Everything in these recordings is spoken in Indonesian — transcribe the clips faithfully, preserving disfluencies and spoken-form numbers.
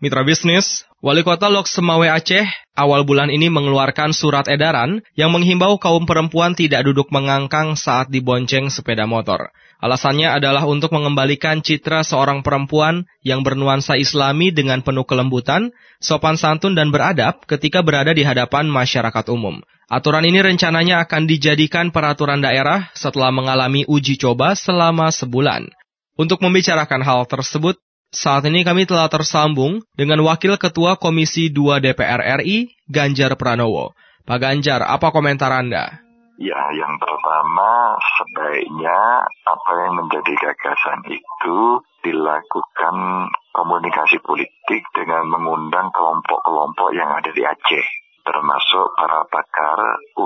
Mitra bisnis, Wali Kota Lok Semawe Aceh awal bulan ini mengeluarkan surat edaran yang menghimbau kaum perempuan tidak duduk mengangkang saat dibonceng sepeda motor. Alasannya adalah untuk mengembalikan citra seorang perempuan yang bernuansa Islami dengan penuh kelembutan, sopan santun dan beradab ketika berada di hadapan masyarakat umum. Aturan ini rencananya akan dijadikan peraturan daerah setelah mengalami uji coba selama sebulan. Untuk membicarakan hal tersebut, saat ini kami telah tersambung dengan Wakil Ketua Komisi dua D P R R I, Ganjar Pranowo. Pak Ganjar, apa komentar Anda? Ya, yang pertama sebaiknya apa yang menjadi gagasan itu dilakukan komunikasi politik dengan mengundang kelompok-kelompok yang ada di Aceh, termasuk para pakar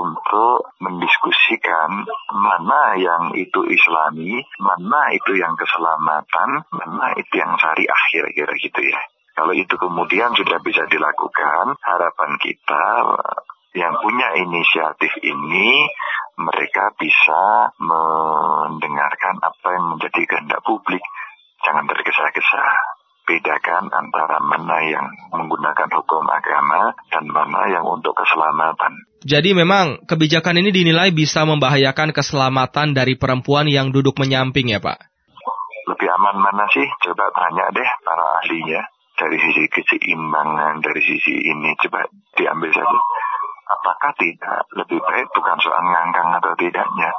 untuk mendiskusikan mana yang itu Islami, mana itu yang keselamatan, mana itu yang syariah, kira-kira gitu ya. Kalau itu kemudian sudah bisa dilakukan, harapan kita yang punya inisiatif ini, mereka bisa mendengarkan apa yang menjadi kehendak publik. Jangan tergesa-gesa. Bedakan antara mana yang menggunakan hukum agama dan mana yang untuk keselamatan. Jadi memang kebijakan ini dinilai bisa membahayakan keselamatan dari perempuan yang duduk menyamping ya Pak? Lebih aman mana sih? Coba tanya deh para ahlinya. Dari sisi keseimbangan, dari sisi ini coba diambil saja. Apakah tidak lebih baik bukan soal ngangkang atau tidaknya,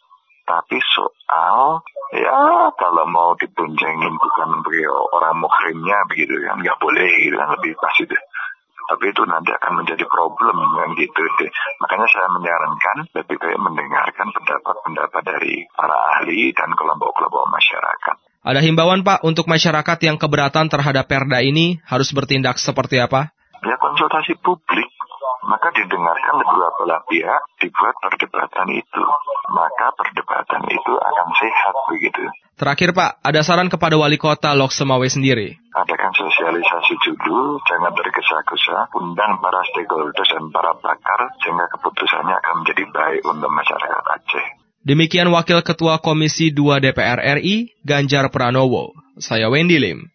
tapi soal ya kalau mau diboncengin bukan bagi orang muhrimnya begitu kan, nggak boleh gitu kan, lebih pas itu. Tapi itu nanti akan menjadi problem kan gitu deh. Makanya saya menyarankan lebih baik mendengarkan pendapat-pendapat dari para ahli dan kelompok-kelompok masyarakat. Ada himbauan Pak untuk masyarakat yang keberatan terhadap perda ini harus bertindak seperti apa? Ya konsultasi publik. Maka didengarkan kedua belah pihak, dibuat perdebatan itu. Maka perdebatan itu akan sehat begitu. Terakhir Pak, ada saran kepada Wali Kota Lok Semawe sendiri? Adakan sosialisasi dulu, jangan tergesa-gesa, undang para stakeholders dan para pakar, sehingga keputusannya akan menjadi baik untuk masyarakat Aceh. Demikian Wakil Ketua Komisi dua D P R R I, Ganjar Pranowo. Saya Wendy Lim.